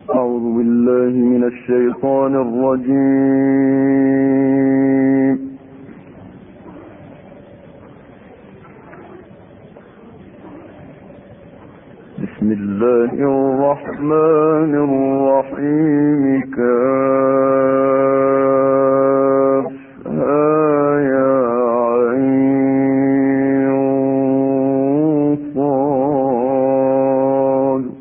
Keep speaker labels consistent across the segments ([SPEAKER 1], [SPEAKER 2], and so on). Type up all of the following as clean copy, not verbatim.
[SPEAKER 1] أعوذ بالله من الشيطان الرجيم. بسم الله الرحمن الرحيم. كافها يا عين صاد.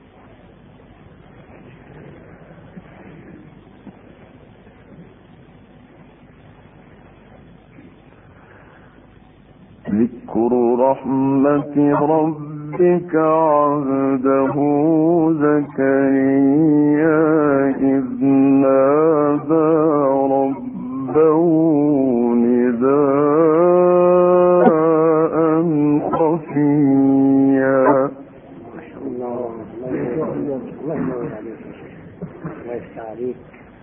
[SPEAKER 1] ذكر رحمة ربك عبده زكريا إذ نادى ربه نداء خفيا.
[SPEAKER 2] الله ينور عليك. الله يفتح عليك.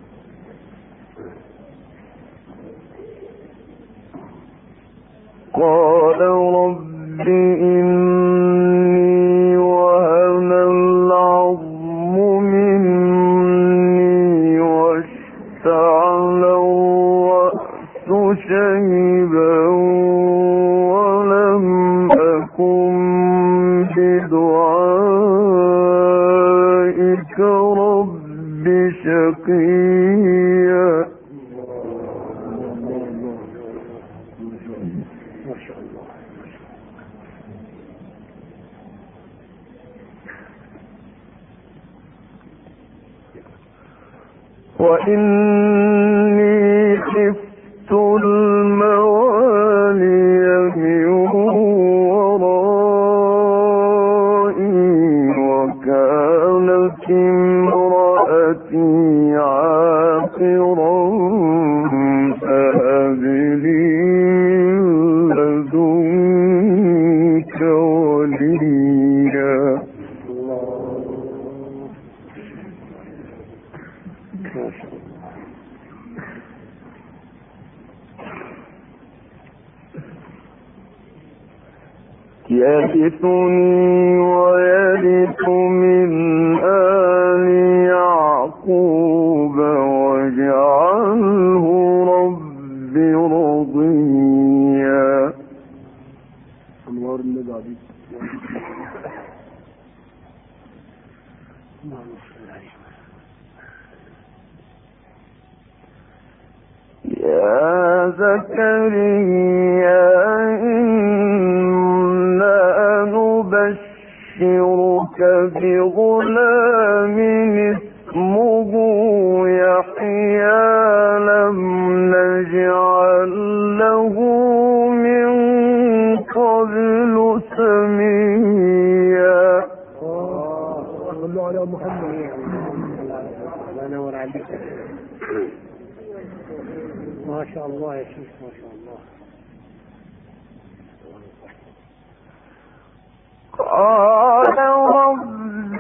[SPEAKER 1] قال رب إني وهن العظم مني واشتعل الرأس شيبا ولم أكن بدعائك رب شقيا. وإني خفت الموالي من ورائي وكانت امرأتي عاقرا فهب لي من لدنك وليا. يرثني ويرث من آل يعقوب واجعله رب رضيا. أنوار النبي. يا زكريا إنا نبشرك بغلام اسمه يحيى لم نجعل له من قبل سميا. صلوا على محمد. الله ينور عليك. ما شاء الله يا شيخ، ما شاء الله. قال رب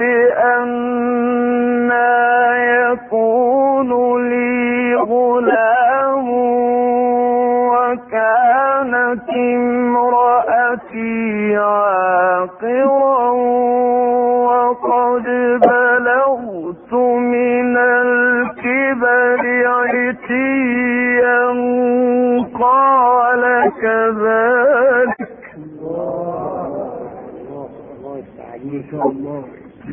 [SPEAKER 1] أنى يكون لي غلام وكانت امرأتي عاقرا وقد بلغت من الكبر عتيا قال كذلك. ما شاء الله.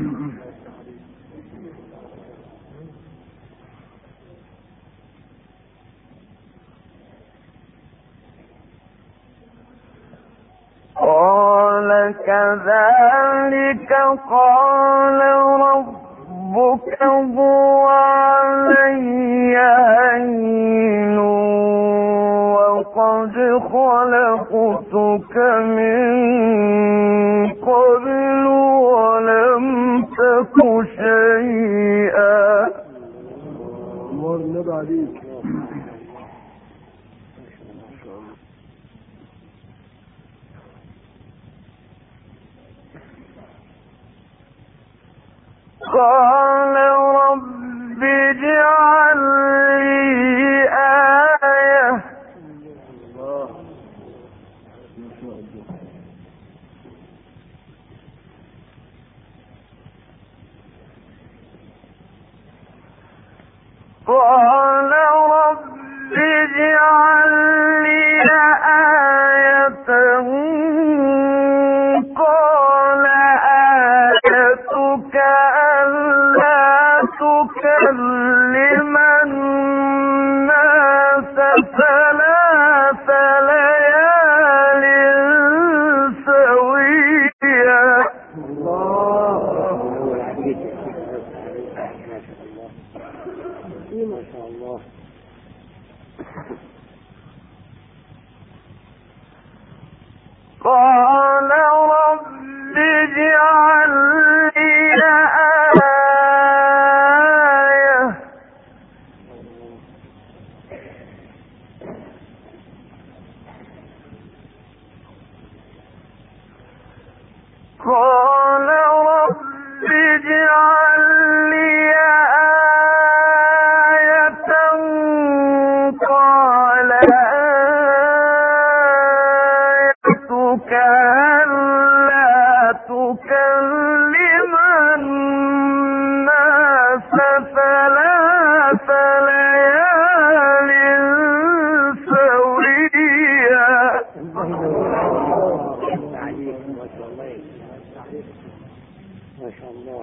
[SPEAKER 1] قال كذلك قال ربك هو علي هين وقد خلقتك من قبل ولم تك شيئا. الله النبي عليك. قال رب اجعل لي آية قال رب اجعل لي آية قال رب اجعل لي آية قال آيتك ألا تكلم الناس ثلاث ليال سويا.
[SPEAKER 2] ما شاء الله.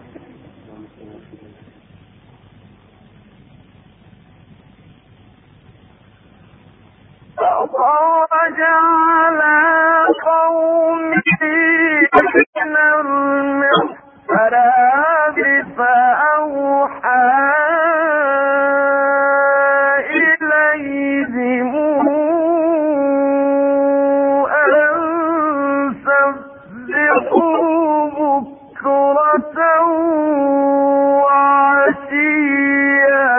[SPEAKER 1] فخرج على قومه من المحراب فأوحى إليهم أن سبحوا بكرة وعشيا.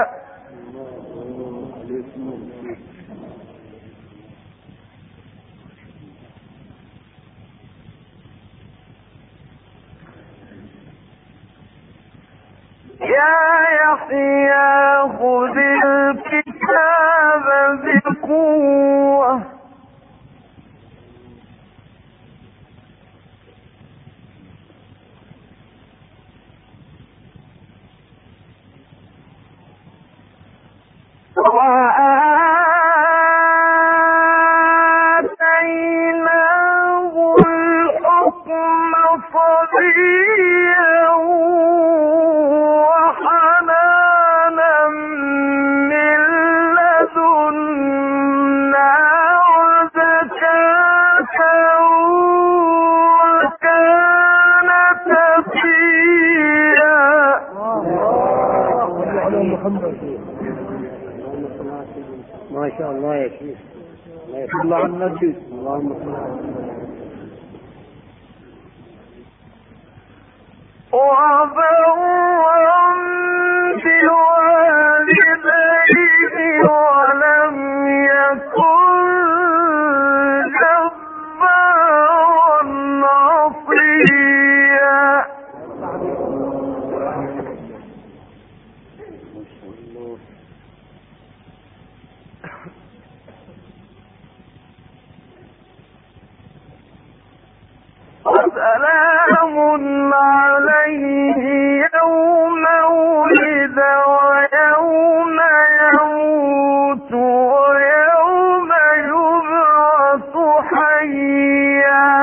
[SPEAKER 1] يا يحيى خذ الكتاب بقوة وآتيناه الحكم صبيا وحنانا من لدنا وزكاة وكان تقيا.
[SPEAKER 2] ما شاء الله يا شيخ.
[SPEAKER 3] الله على النبي.
[SPEAKER 2] اللهم صل على محمد.
[SPEAKER 1] وبرا بوالديه ولم يكن جبارا عصيا. وسلام عليه يوم ولد ويوم يموت ويوم يبعث حيا.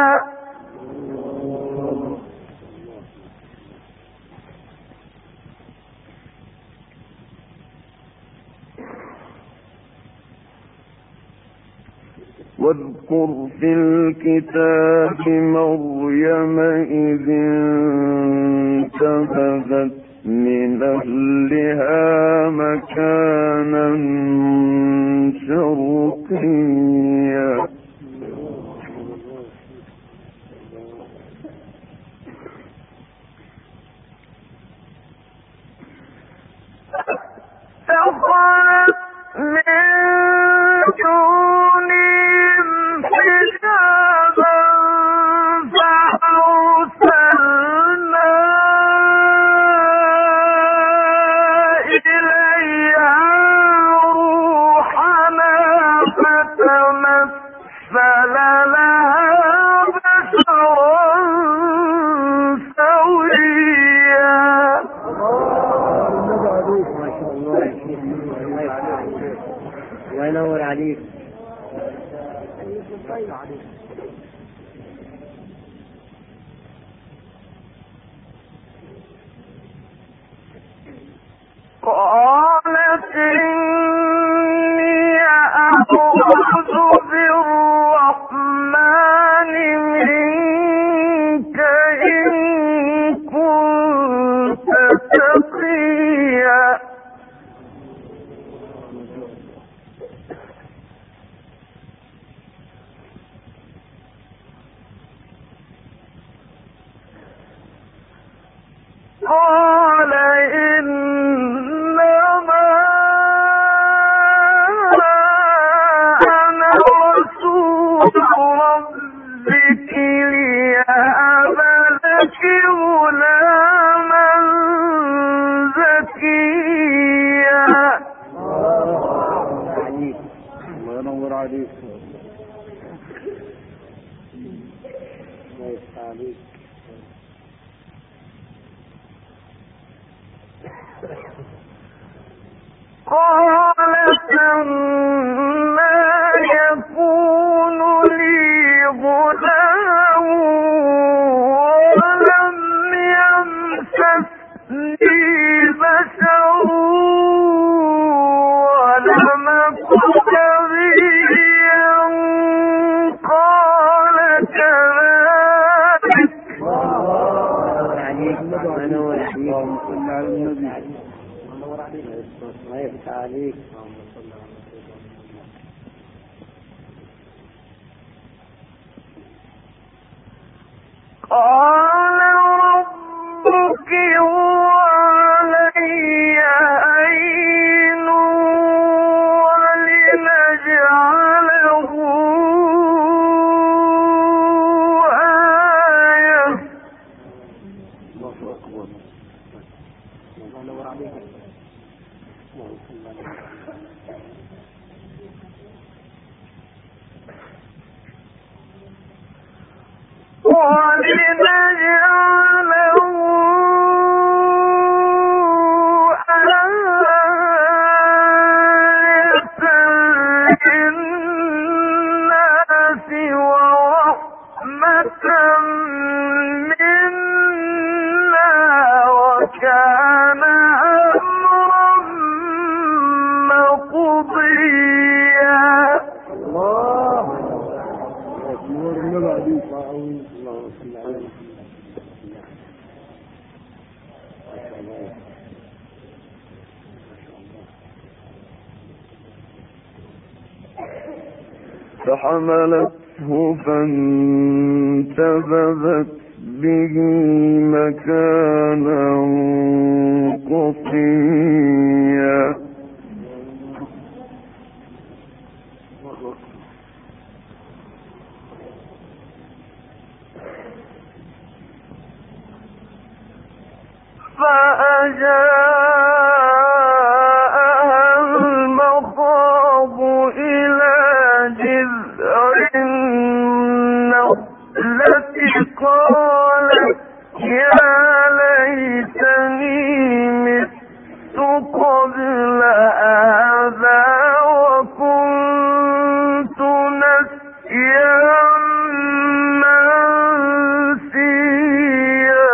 [SPEAKER 1] واذكر في الكتاب مريم إذ انتبذت من أهلها مكانا شرقيا. فخلت من دونهم حجابا فأرسلنا إليها روحنا فتمثل لها بشرا سويا.
[SPEAKER 2] ما شاء الله يا شيخ. الله ينور عليك.
[SPEAKER 1] قالت إني أعوذ بالرحمن منك إن كنت تقيا.
[SPEAKER 2] عليك.
[SPEAKER 1] قالت ما يكون لي غلام ولم يمسسني بشر ولم أك بغيا قال كذلك.
[SPEAKER 2] منور عليك.
[SPEAKER 3] اللهم صل على النبي.
[SPEAKER 2] منور عليك. الله يفتح عليك.
[SPEAKER 1] قال ربك هو علي هين ولنجعله آية.
[SPEAKER 3] الله أكبر.
[SPEAKER 2] منور عليك.
[SPEAKER 1] ولنجعله آية للناس ورحمة منا وكان أمرا مقضيا.
[SPEAKER 2] الله
[SPEAKER 3] نور النبي عليك.
[SPEAKER 2] اللهم صل على
[SPEAKER 1] فحملته فانتبذت به مكانا قصيا. فأجاءها المخاض إلى جذع النخلة قالت يا ليتني مت قبل هذا وكنت نسيا منسيا.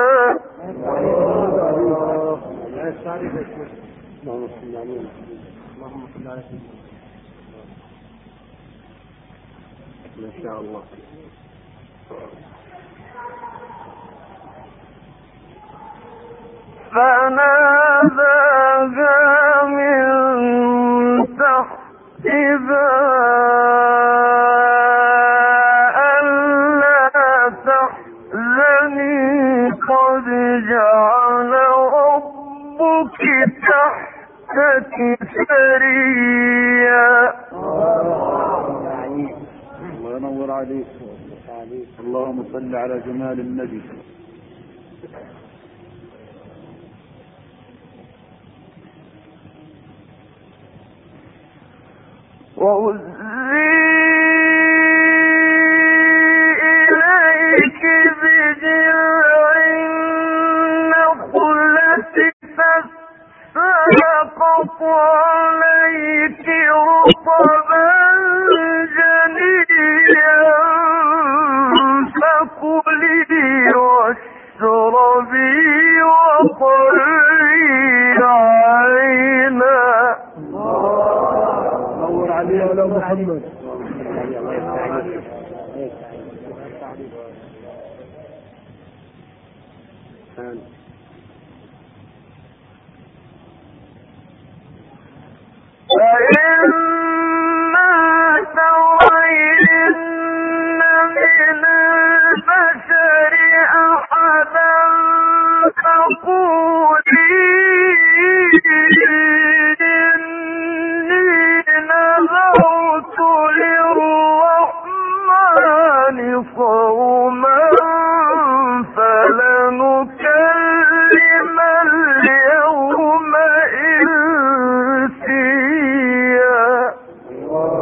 [SPEAKER 2] اللهم صل عليه. اللهم صل على سيدنا.
[SPEAKER 3] ما شاء الله.
[SPEAKER 1] فناداها من تحتها ألا تحزني قد جعل ربك تحتك سريا.
[SPEAKER 3] الله ينور عليك. اللهم صل على جمال النبي.
[SPEAKER 1] وهزي إليك بجذع النخلة فساقط عليك رطبا جنيا فكلي واشربي وقري عينا.
[SPEAKER 3] نور عليه يا محمد.
[SPEAKER 2] الله يفتح عليك.
[SPEAKER 1] فإما ترين من البشر أحدا فقولي إني نذرت للرحمن صوما فلنكلم اليوم إنسيا.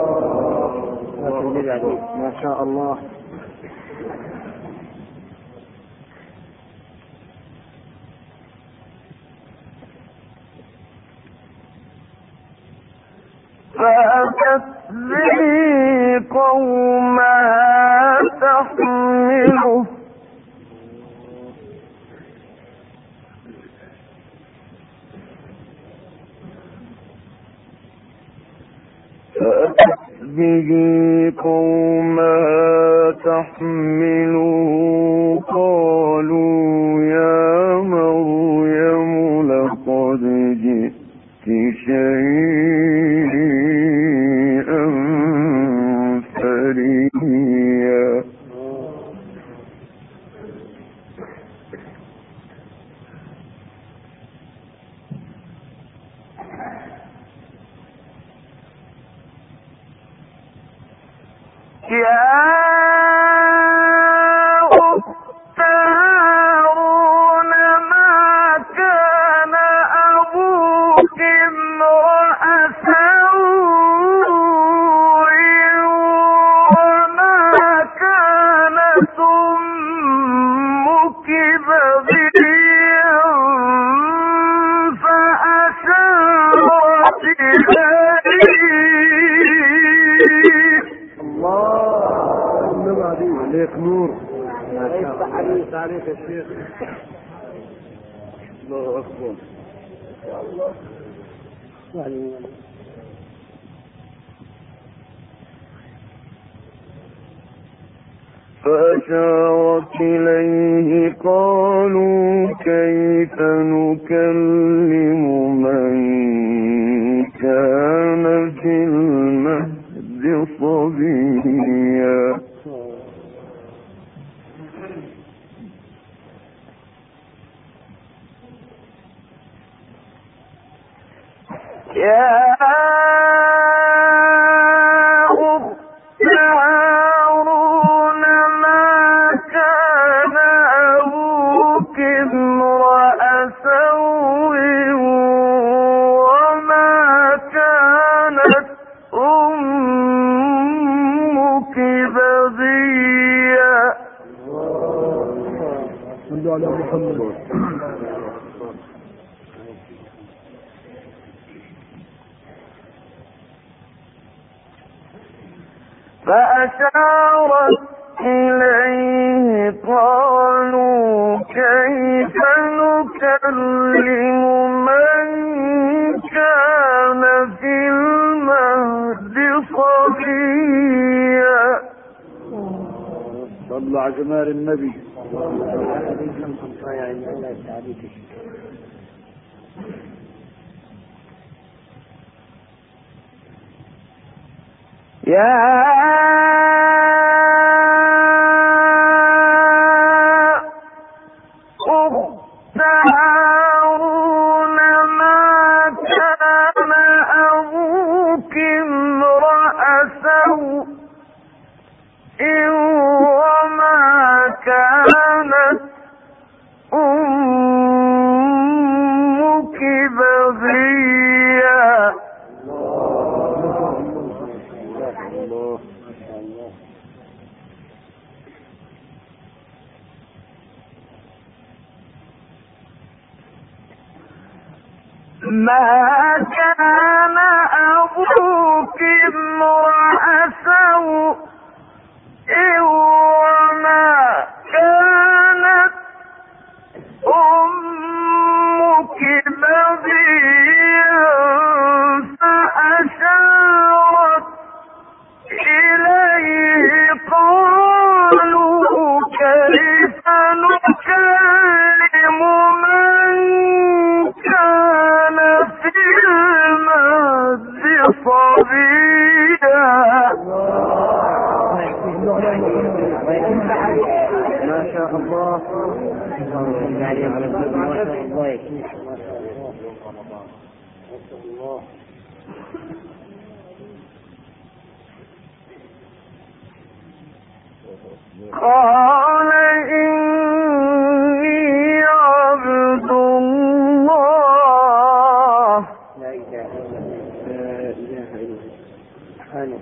[SPEAKER 3] ما شاء الله.
[SPEAKER 1] تحمله فأتت به قومها تحمله قالوا يا مريم لقد جئت شيئا فريا يا أخت هارون ما كان أبوك امرأ سوء وما كانت أمك بغيا فأشارت إليه
[SPEAKER 3] عليك نور.
[SPEAKER 2] يفتح عليك يا شيخ.
[SPEAKER 3] الله أكبر. فأشارت إليه قالوا كيف نكلم من كان في المهد صبيا
[SPEAKER 1] يا أخت هارون ما كان أبوك امرأ سوء وما كانت أمك بغيا
[SPEAKER 3] صلوا على محمد.
[SPEAKER 1] فأشارت إليه قالوا كيف نكلم من كان في المهد صبيا
[SPEAKER 3] صلوا على جمال النبي.
[SPEAKER 1] يا أخت هارون ما كان أبوك امرأ سوء وما كانت أمك بغيا ما كان أبوك امرأ سوء وما كانت أمك بغيا فأشارت إليه قالوا كيف نكلم من كان في المهد صبيا
[SPEAKER 2] ما شاء الله.
[SPEAKER 1] قال إني عبد الله
[SPEAKER 2] لا إله إلا الله.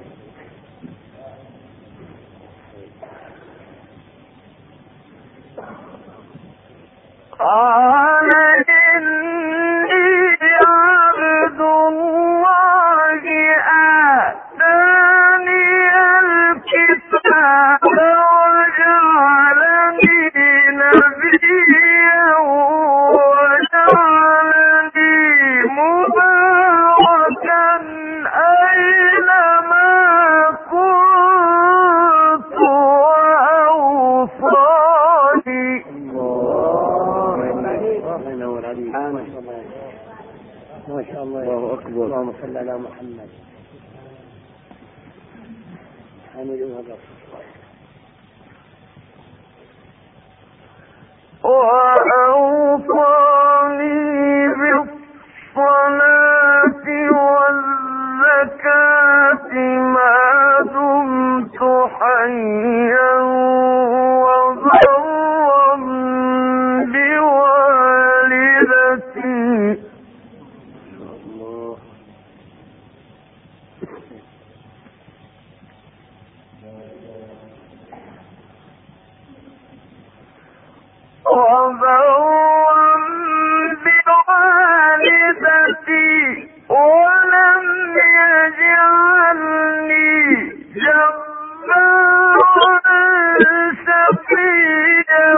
[SPEAKER 1] قال إني عبد الله آتاني الكتاب
[SPEAKER 2] ما شاء الله.
[SPEAKER 3] الله أكبر.
[SPEAKER 2] اللهم صل على محمد. حمد وهدر.
[SPEAKER 1] وأوصاني بالصلاة والزكاة ما دمت حيا وبرا بوالدتي. ولم يجعلني جبارا شقيا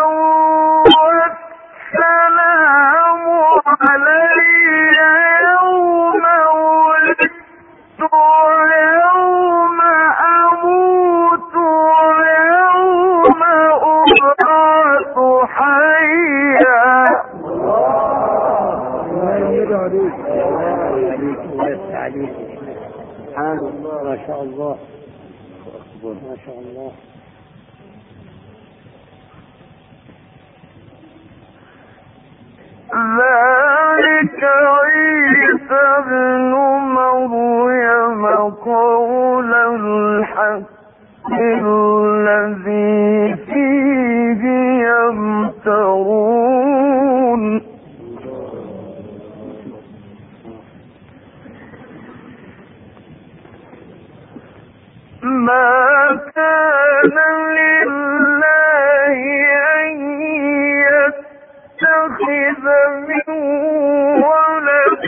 [SPEAKER 1] والسلام علي يوم ولدت ويوم أموت ويوم أبعث حيا.
[SPEAKER 2] ما شاء الله. ما شاء الله.
[SPEAKER 1] ذلك عيسى ابن مريم قول الحق الذي فيه يمترون. ما كان لله أن يتخذ من ولد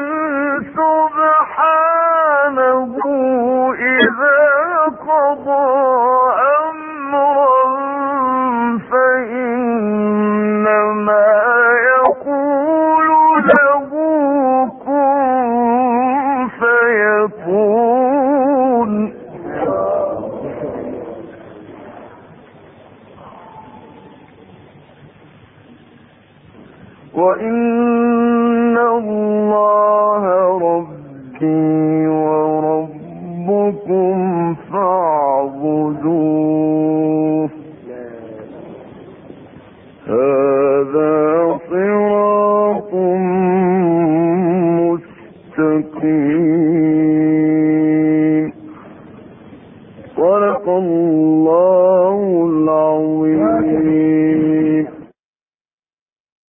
[SPEAKER 1] سبحانه إذا قضى أمرا فإنما يقول له كن فيكون. وإن الله ربي وربكم فاعبدوه هذا صراط مستقيم.